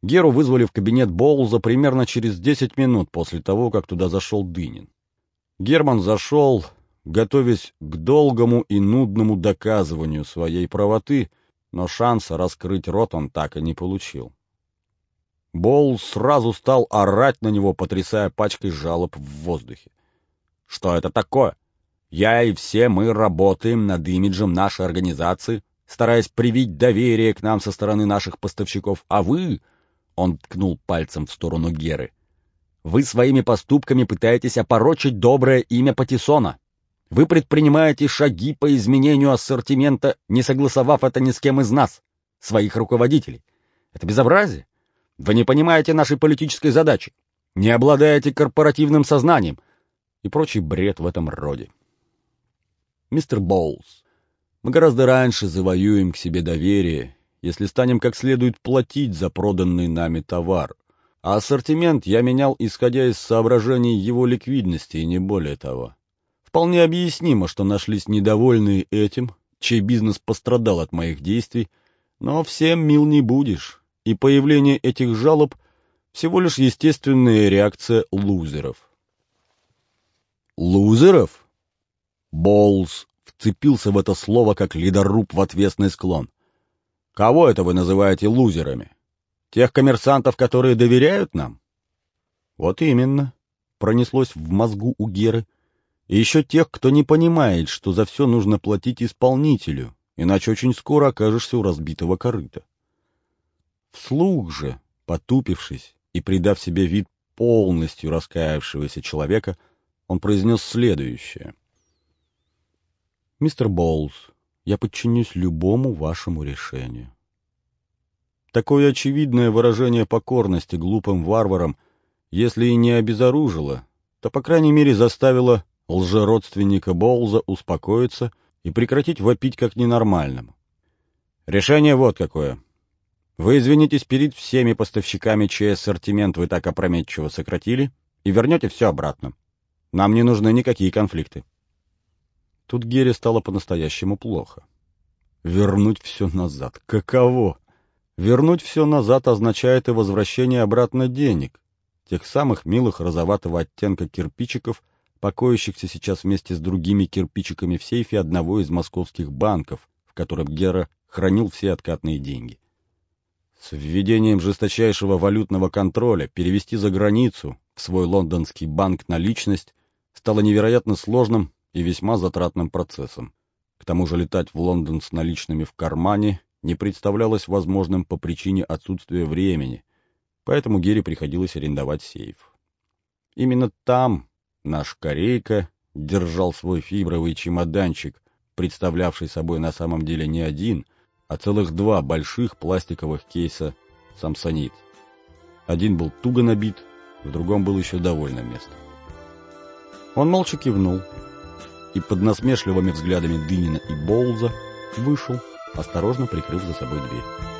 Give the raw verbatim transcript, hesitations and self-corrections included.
Геру вызвали в кабинет Боулза примерно через десять минут после того, как туда зашел Дынин. Герман зашел, готовясь к долгому и нудному доказыванию своей правоты, но шанса раскрыть рот он так и не получил. Боулз сразу стал орать на него, потрясая пачкой жалоб в воздухе. «Что это такое? Я и все мы работаем над имиджем нашей организации, стараясь привить доверие к нам со стороны наших поставщиков, а вы...» — он ткнул пальцем в сторону Геры. «Вы своими поступками пытаетесь опорочить доброе имя Патиссона. Вы предпринимаете шаги по изменению ассортимента, не согласовав это ни с кем из нас, своих руководителей. Это безобразие. Вы не понимаете нашей политической задачи, не обладаете корпоративным сознанием» и прочий бред в этом роде. «Мистер Боулз, мы гораздо раньше завоюем к себе доверие, если станем как следует платить за проданный нами товар. А ассортимент я менял, исходя из соображений его ликвидности, и не более того. Вполне объяснимо, что нашлись недовольные этим, чей бизнес пострадал от моих действий, но всем мил не будешь, и появление этих жалоб — всего лишь естественная реакция лузеров». «Лузеров?» Боулз вцепился в это слово, как ледоруб в отвесный склон. «Кого это вы называете лузерами? Тех коммерсантов, которые доверяют нам?» «Вот именно», — пронеслось в мозгу у Геры. «И еще тех, кто не понимает, что за все нужно платить исполнителю, иначе очень скоро окажешься у разбитого корыта». Вслух же, потупившись и придав себе вид полностью раскаявшегося человека, он произнес следующее. «Мистер Боулз, я подчинюсь любому вашему решению». Такое очевидное выражение покорности глупым варварам, если и не обезоружило, то, по крайней мере, заставило лжеродственника Боулза успокоиться и прекратить вопить как ненормальному. «Решение вот какое. Вы извинитесь перед всеми поставщиками, чей ассортимент вы так опрометчиво сократили, и вернете все обратно. Нам не нужны никакие конфликты». Тут Гере стало по-настоящему плохо. Вернуть все назад. Каково? Вернуть все назад означает и возвращение обратно денег, тех самых милых розоватого оттенка кирпичиков, покоящихся сейчас вместе с другими кирпичиками в сейфе одного из московских банков, в котором Гера хранил все откатные деньги. С введением жесточайшего валютного контроля перевести за границу в свой лондонский банк наличность стало невероятно сложным и весьма затратным процессом. К тому же летать в Лондон с наличными в кармане не представлялось возможным по причине отсутствия времени, поэтому Гере приходилось арендовать сейф. Именно там наш корейка держал свой фибровый чемоданчик, представлявший собой на самом деле не один, а целых два больших пластиковых кейса самсонит. Один был туго набит, в другом было еще довольно места. Он молча кивнул и под насмешливыми взглядами Дынина и Боулза вышел, осторожно прикрыв за собой дверь.